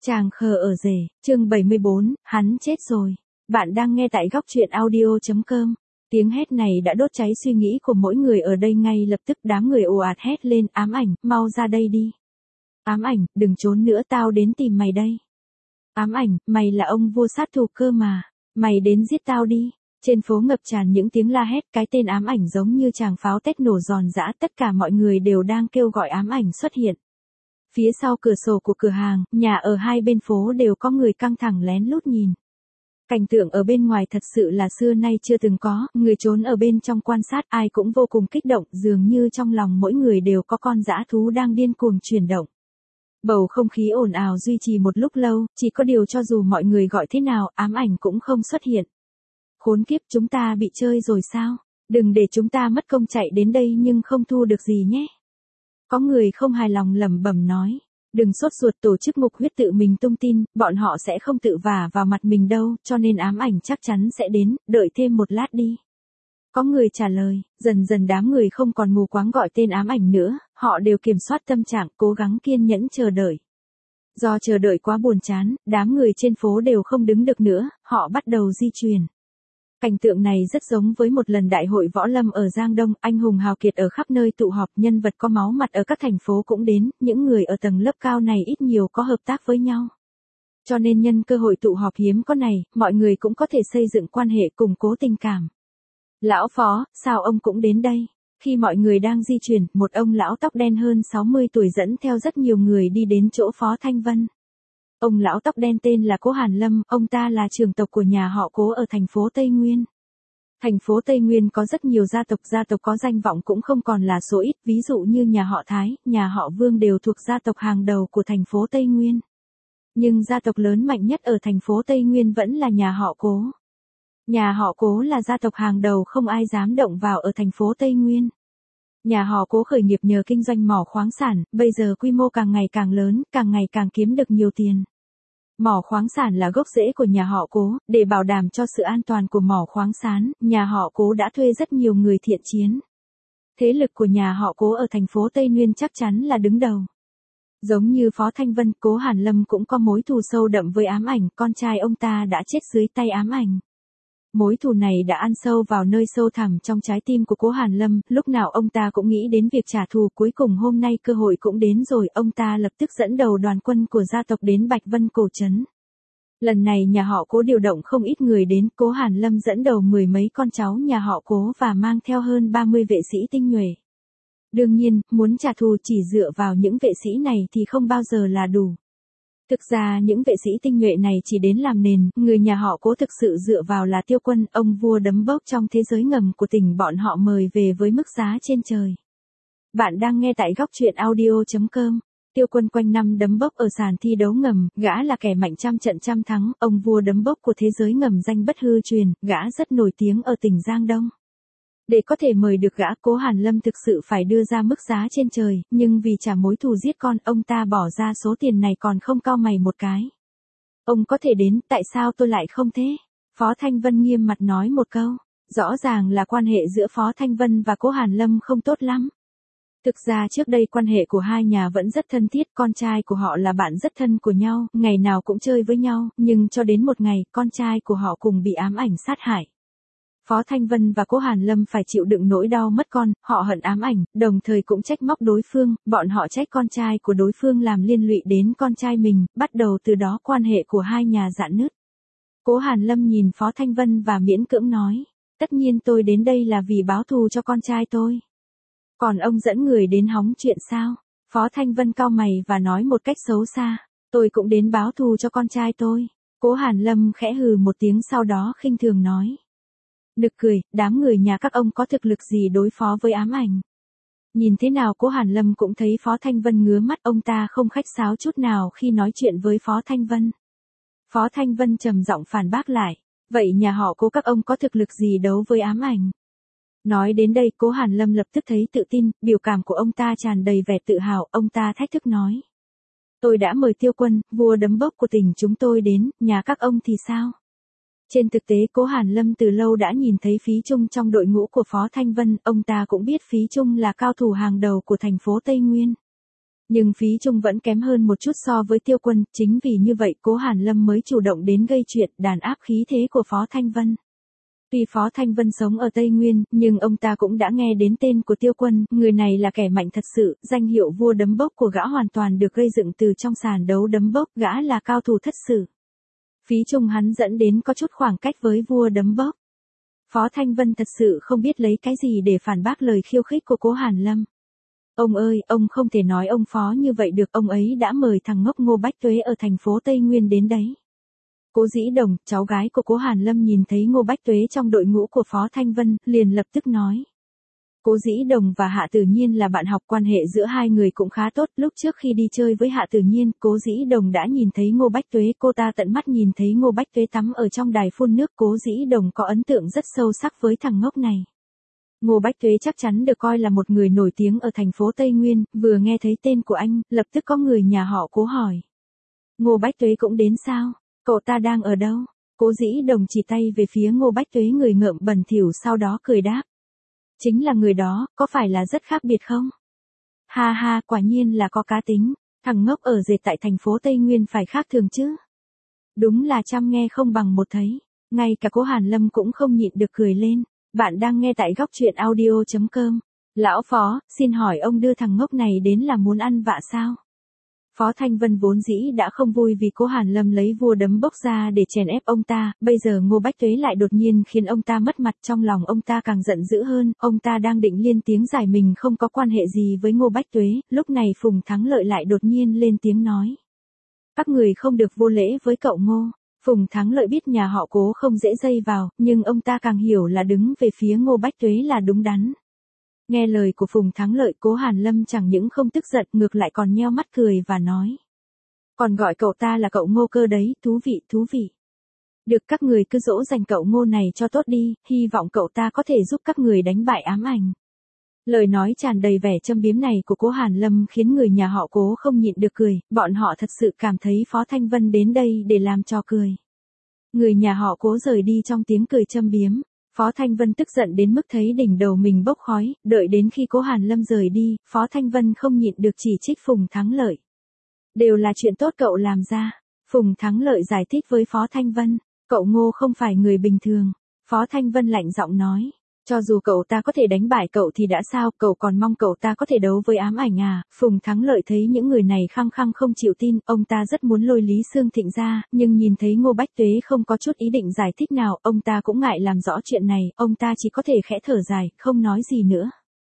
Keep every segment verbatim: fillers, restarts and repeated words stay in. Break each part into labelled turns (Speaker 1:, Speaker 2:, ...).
Speaker 1: Chàng khờ ở rể, chương bảy mươi bốn, hắn chết rồi. Bạn đang nghe tại góc truyện audio.com. Tiếng hét này đã đốt cháy suy nghĩ của mỗi người ở đây ngay lập tức đám người ồ ạt hét lên, ám ảnh, mau ra đây đi. Ám ảnh, đừng trốn nữa tao đến tìm mày đây. Ám ảnh, mày là ông vua sát thủ cơ mà, mày đến giết tao đi. Trên phố ngập tràn những tiếng la hét, cái tên ám ảnh giống như tràng pháo Tết nổ giòn giã, tất cả mọi người đều đang kêu gọi ám ảnh xuất hiện. Phía sau cửa sổ của cửa hàng, nhà ở hai bên phố đều có người căng thẳng lén lút nhìn. Cảnh tượng ở bên ngoài thật sự là xưa nay chưa từng có, người trốn ở bên trong quan sát ai cũng vô cùng kích động, dường như trong lòng mỗi người đều có con dã thú đang điên cuồng chuyển động. Bầu không khí ồn ào duy trì một lúc lâu, chỉ có điều cho dù mọi người gọi thế nào, ám ảnh cũng không xuất hiện. Khốn kiếp, chúng ta bị chơi rồi sao? Đừng để chúng ta mất công chạy đến đây nhưng không thu được gì nhé. Có người không hài lòng lẩm bẩm nói. Đừng sốt ruột, tổ chức Ngục Huyết tự mình tung tin, bọn họ sẽ không tự vả vào mặt mình đâu, cho nên ám ảnh chắc chắn sẽ đến, đợi thêm một lát đi. Có người trả lời, dần dần đám người không còn mù quáng gọi tên ám ảnh nữa, họ đều kiểm soát tâm trạng, cố gắng kiên nhẫn chờ đợi. Do chờ đợi quá buồn chán, đám người trên phố đều không đứng được nữa, họ bắt đầu di chuyển. Cảnh tượng này rất giống với một lần đại hội võ lâm ở Giang Đông, anh hùng hào kiệt ở khắp nơi tụ họp, nhân vật có máu mặt ở các thành phố cũng đến, những người ở tầng lớp cao này ít nhiều có hợp tác với nhau. Cho nên nhân cơ hội tụ họp hiếm có này, mọi người cũng có thể xây dựng quan hệ củng cố tình cảm. Lão Phó, sao ông cũng đến đây? Khi mọi người đang di chuyển, một ông lão tóc đen hơn sáu mươi tuổi dẫn theo rất nhiều người đi đến chỗ Phó Thanh Vân. Ông lão tóc đen tên là Cố Hàn Lâm, ông ta là trưởng tộc của nhà họ Cố ở thành phố Tây Nguyên. Thành phố Tây Nguyên có rất nhiều gia tộc, gia tộc có danh vọng cũng không còn là số ít, ví dụ như nhà họ Thái, nhà họ Vương đều thuộc gia tộc hàng đầu của thành phố Tây Nguyên. Nhưng gia tộc lớn mạnh nhất ở thành phố Tây Nguyên vẫn là nhà họ Cố. Nhà họ Cố là gia tộc hàng đầu không ai dám động vào ở thành phố Tây Nguyên. Nhà họ Cố khởi nghiệp nhờ kinh doanh mỏ khoáng sản, bây giờ quy mô càng ngày càng lớn, càng ngày càng kiếm được nhiều tiền. Mỏ khoáng sản là gốc rễ của nhà họ Cố, để bảo đảm cho sự an toàn của mỏ khoáng sản, nhà họ Cố đã thuê rất nhiều người thiện chiến. Thế lực của nhà họ Cố ở thành phố Tây Nguyên chắc chắn là đứng đầu. Giống như Phó Thanh Vân, Cố Hàn Lâm cũng có mối thù sâu đậm với ám ảnh, con trai ông ta đã chết dưới tay ám ảnh. Mối thù này đã ăn sâu vào nơi sâu thẳm trong trái tim của Cố Hàn Lâm, lúc nào ông ta cũng nghĩ đến việc trả thù, cuối cùng hôm nay cơ hội cũng đến rồi, ông ta lập tức dẫn đầu đoàn quân của gia tộc đến Bạch Vân Cổ Trấn. Lần này nhà họ Cố điều động không ít người đến, Cố Hàn Lâm dẫn đầu mười mấy con cháu nhà họ Cố và mang theo hơn ba mươi vệ sĩ tinh nhuệ. Đương nhiên, muốn trả thù chỉ dựa vào những vệ sĩ này thì không bao giờ là đủ. Thực ra những vệ sĩ tinh nhuệ này chỉ đến làm nền, người nhà họ Cố thực sự dựa vào là Tiêu Quân, ông vua đấm bốc trong thế giới ngầm của tỉnh bọn họ mời về với mức giá trên trời. Bạn đang nghe tại góc truyện audio.com. Tiêu Quân quanh năm đấm bốc ở sàn thi đấu ngầm, gã là kẻ mạnh trăm trận trăm thắng, ông vua đấm bốc của thế giới ngầm danh bất hư truyền, gã rất nổi tiếng ở tỉnh Giang Đông. Để có thể mời được gã, Cố Hàn Lâm thực sự phải đưa ra mức giá trên trời, nhưng vì trả mối thù giết con, ông ta bỏ ra số tiền này còn không cau mày một cái. Ông có thể đến, tại sao tôi lại không thế? Phó Thanh Vân nghiêm mặt nói một câu. Rõ ràng là quan hệ giữa Phó Thanh Vân và Cố Hàn Lâm không tốt lắm. Thực ra trước đây quan hệ của hai nhà vẫn rất thân thiết, con trai của họ là bạn rất thân của nhau, ngày nào cũng chơi với nhau, nhưng cho đến một ngày, con trai của họ cùng bị ám ảnh sát hại. Phó Thanh Vân và Cố Hàn Lâm phải chịu đựng nỗi đau mất con, họ hận ám ảnh, đồng thời cũng trách móc đối phương, bọn họ trách con trai của đối phương làm liên lụy đến con trai mình, bắt đầu từ đó quan hệ của hai nhà rạn nứt. Cố Hàn Lâm nhìn Phó Thanh Vân và miễn cưỡng nói, tất nhiên tôi đến đây là vì báo thù cho con trai tôi. Còn ông dẫn người đến hóng chuyện sao? Phó Thanh Vân cau mày và nói một cách xấu xa, tôi cũng đến báo thù cho con trai tôi. Cố Hàn Lâm khẽ hừ một tiếng sau đó khinh thường nói. Nực cười, đám người nhà các ông có thực lực gì đối phó với ám ảnh. Nhìn thế nào Cố Hàn Lâm cũng thấy Phó Thanh Vân ngứa mắt, ông ta không khách sáo chút nào khi nói chuyện với Phó Thanh Vân. Phó Thanh Vân trầm giọng phản bác lại, vậy nhà họ Cố các ông có thực lực gì đấu với ám ảnh? Nói đến đây Cố Hàn Lâm lập tức thấy tự tin, biểu cảm của ông ta tràn đầy vẻ tự hào, ông ta thách thức nói. Tôi đã mời Tiêu Quân, vua đấm bốc của tỉnh chúng tôi đến, nhà các ông thì sao? Trên thực tế Cố Hàn Lâm từ lâu đã nhìn thấy Phí Trung trong đội ngũ của Phó Thanh Vân, ông ta cũng biết Phí Trung là cao thủ hàng đầu của thành phố Tây Nguyên. Nhưng Phí Trung vẫn kém hơn một chút so với Tiêu Quân, chính vì như vậy Cố Hàn Lâm mới chủ động đến gây chuyện đàn áp khí thế của Phó Thanh Vân. Tuy Phó Thanh Vân sống ở Tây Nguyên, nhưng ông ta cũng đã nghe đến tên của Tiêu Quân, người này là kẻ mạnh thật sự, danh hiệu vua đấm bốc của gã hoàn toàn được gây dựng từ trong sàn đấu đấm bốc, gã là cao thủ thất sự. Phí Trung hắn dẫn đến có chút khoảng cách với vua đấm bốc. Phó Thanh Vân thật sự không biết lấy cái gì để phản bác lời khiêu khích của Cố Hàn Lâm. Ông ơi, ông không thể nói ông Phó như vậy được, ông ấy đã mời thằng ngốc Ngô Bách Tuế ở thành phố Tây Nguyên đến đấy. Cố Dĩ Đồng, cháu gái của Cố Hàn Lâm nhìn thấy Ngô Bách Tuế trong đội ngũ của Phó Thanh Vân, liền lập tức nói. Cố Dĩ Đồng và Hạ Tử Nhiên là bạn học, quan hệ giữa hai người cũng khá tốt, lúc trước khi đi chơi với Hạ Tử Nhiên, Cố Dĩ Đồng đã nhìn thấy Ngô Bách Tuế, cô ta tận mắt nhìn thấy Ngô Bách Tuế tắm ở trong đài phun nước, Cố Dĩ Đồng có ấn tượng rất sâu sắc với thằng ngốc này. Ngô Bách Tuế chắc chắn được coi là một người nổi tiếng ở thành phố Tây Nguyên, vừa nghe thấy tên của anh, lập tức có người nhà họ Cố hỏi. Ngô Bách Tuế cũng đến sao? Cậu ta đang ở đâu? Cố Dĩ Đồng chỉ tay về phía Ngô Bách Tuế, người ngợm bẩn thỉu, sau đó cười đáp. Chính là người đó, có phải là rất khác biệt không? Ha ha, quả nhiên là có cá tính, thằng ngốc ở dệt tại thành phố Tây Nguyên phải khác thường chứ. Đúng là trăm nghe không bằng một thấy, ngay cả Cố Hàn Lâm cũng không nhịn được cười lên. Bạn đang nghe tại góc truyện audio chấm com. Lão Phó, xin hỏi ông đưa thằng ngốc này đến là muốn ăn vạ sao? Phó Thanh Vân vốn dĩ đã không vui vì Cố Hàn Lâm lấy vua đấm bốc ra để chèn ép ông ta, bây giờ Ngô Bách Tuế lại đột nhiên khiến ông ta mất mặt, trong lòng ông ta càng giận dữ hơn, ông ta đang định lên tiếng giải mình không có quan hệ gì với Ngô Bách Tuế, lúc này Phùng Thắng Lợi lại đột nhiên lên tiếng nói. Các người không được vô lễ với cậu Ngô. Phùng Thắng Lợi biết nhà họ Cố không dễ dây vào, nhưng ông ta càng hiểu là đứng về phía Ngô Bách Tuế là đúng đắn. Nghe lời của Phùng Thắng Lợi, Cố Hàn Lâm chẳng những không tức giận, ngược lại còn nheo mắt cười và nói. Còn gọi cậu ta là cậu Ngô cơ đấy, thú vị, thú vị. Được, các người cứ dỗ dành cậu Ngô này cho tốt đi, hy vọng cậu ta có thể giúp các người đánh bại ám ảnh. Lời nói tràn đầy vẻ châm biếm này của Cố Hàn Lâm khiến người nhà họ Cố không nhịn được cười, bọn họ thật sự cảm thấy Phó Thanh Vân đến đây để làm trò cười. Người nhà họ Cố rời đi trong tiếng cười châm biếm. Phó Thanh Vân tức giận đến mức thấy đỉnh đầu mình bốc khói, đợi đến khi Cố Hàn Lâm rời đi, Phó Thanh Vân không nhịn được chỉ trích Phùng Thắng Lợi. Đều là chuyện tốt cậu làm ra. Phùng Thắng Lợi giải thích với Phó Thanh Vân, cậu Ngô không phải người bình thường. Phó Thanh Vân lạnh giọng nói, cho dù cậu ta có thể đánh bại cậu thì đã sao, cậu còn mong cậu ta có thể đấu với ám ảnh à? Phùng Thắng Lợi thấy những người này khăng khăng không chịu tin, ông ta rất muốn lôi Lý Sương Thịnh ra, nhưng nhìn thấy Ngô Bách Tuế không có chút ý định giải thích nào, ông ta cũng ngại làm rõ chuyện này, ông ta chỉ có thể khẽ thở dài, không nói gì nữa.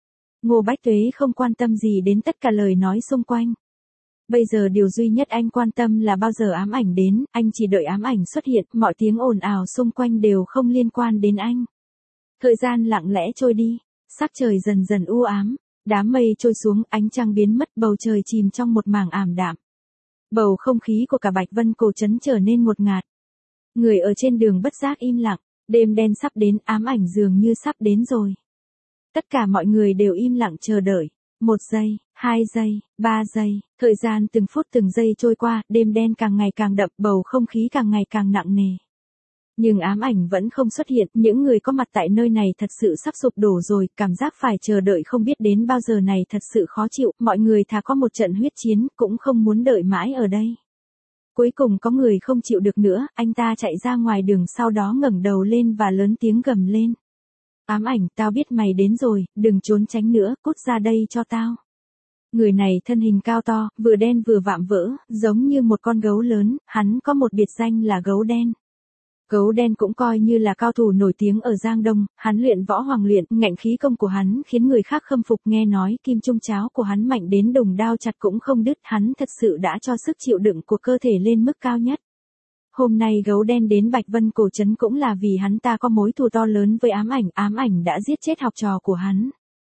Speaker 1: Ngô Bách Tuế không quan tâm gì đến tất cả lời nói xung quanh. Bây giờ điều duy nhất anh quan tâm là bao giờ ám ảnh đến, anh chỉ đợi ám ảnh xuất hiện, mọi tiếng ồn ào xung quanh đều không liên quan đến anh. Thời gian lặng lẽ trôi đi, sắc trời dần dần u ám, đám mây trôi xuống, ánh trăng biến mất, bầu trời chìm trong một mảng ảm đạm. Bầu không khí của cả Bạch Vân Cổ trấn trở nên ngột ngạt. Người ở trên đường bất giác im lặng, đêm đen sắp đến, ám ảnh dường như sắp đến rồi. Tất cả mọi người đều im lặng chờ đợi. Một giây, hai giây, ba giây, thời gian từng phút từng giây trôi qua, đêm đen càng ngày càng đậm, bầu không khí càng ngày càng nặng nề. Nhưng ám ảnh vẫn không xuất hiện, những người có mặt tại nơi này thật sự sắp sụp đổ rồi, cảm giác phải chờ đợi không biết đến bao giờ này thật sự khó chịu, mọi người thà có một trận huyết chiến, cũng không muốn đợi mãi ở đây. Cuối cùng có người không chịu được nữa, anh ta chạy ra ngoài đường, sau đó ngẩng đầu lên và lớn tiếng gầm lên. Ám ảnh, tao biết mày đến rồi, đừng trốn tránh nữa, cút ra đây cho tao. Người này thân hình cao to, vừa đen vừa vạm vỡ, giống như một con gấu lớn, hắn có một biệt danh là gấu đen. Gấu đen cũng coi như là cao thủ nổi tiếng ở Giang Đông, hắn luyện võ hoàng luyện, ngạnh khí công của hắn khiến người khác khâm phục, nghe nói kim trung cháo của hắn mạnh đến đồng đao chặt cũng không đứt, hắn thật sự đã cho sức chịu đựng của cơ thể lên mức cao nhất. Hôm nay gấu đen đến Bạch Vân Cổ trấn cũng là vì hắn ta có mối thù to lớn với ám ảnh, ám ảnh đã giết chết học trò của hắn.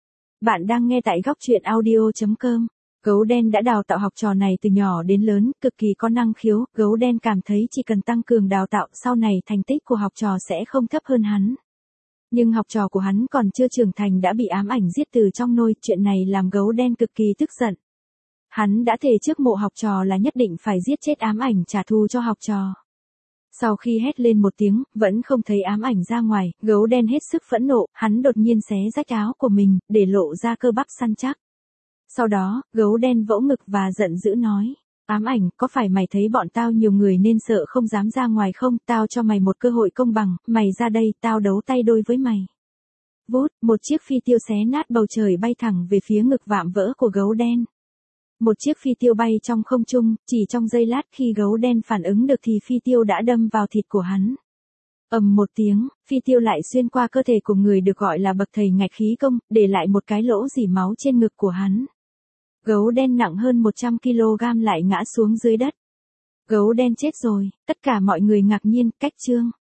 Speaker 1: Bạn đang nghe tại góc truyện audio chấm com. Gấu đen đã đào tạo học trò này từ nhỏ đến lớn, cực kỳ có năng khiếu, gấu đen cảm thấy chỉ cần tăng cường đào tạo, sau này thành tích của học trò sẽ không thấp hơn hắn. Nhưng học trò của hắn còn chưa trưởng thành đã bị ám ảnh giết từ trong nôi, chuyện này làm gấu đen cực kỳ tức giận. Hắn đã thề trước mộ học trò là nhất định phải giết chết ám ảnh trả thù cho học trò. Sau khi hét lên một tiếng, vẫn không thấy ám ảnh ra ngoài, gấu đen hết sức phẫn nộ, hắn đột nhiên xé rách áo của mình, để lộ ra cơ bắp săn chắc. Sau đó, gấu đen vỗ ngực và giận dữ nói. Ám ảnh, có phải mày thấy bọn tao nhiều người nên sợ không dám ra ngoài không? Tao cho mày một cơ hội công bằng, mày ra đây, tao đấu tay đôi với mày. Vút, một chiếc phi tiêu xé nát bầu trời bay thẳng về phía ngực vạm vỡ của gấu đen. Một chiếc phi tiêu bay trong không trung, chỉ trong giây lát khi gấu đen phản ứng được thì phi tiêu đã đâm vào thịt của hắn. Ầm một tiếng, phi tiêu lại xuyên qua cơ thể của người được gọi là bậc thầy ngạch khí công, để lại một cái lỗ rỉ máu trên ngực của hắn. Gấu đen nặng hơn một trăm ki lô gam lại ngã xuống dưới đất. Gấu đen chết rồi, tất cả mọi người ngạc nhiên, cách chương.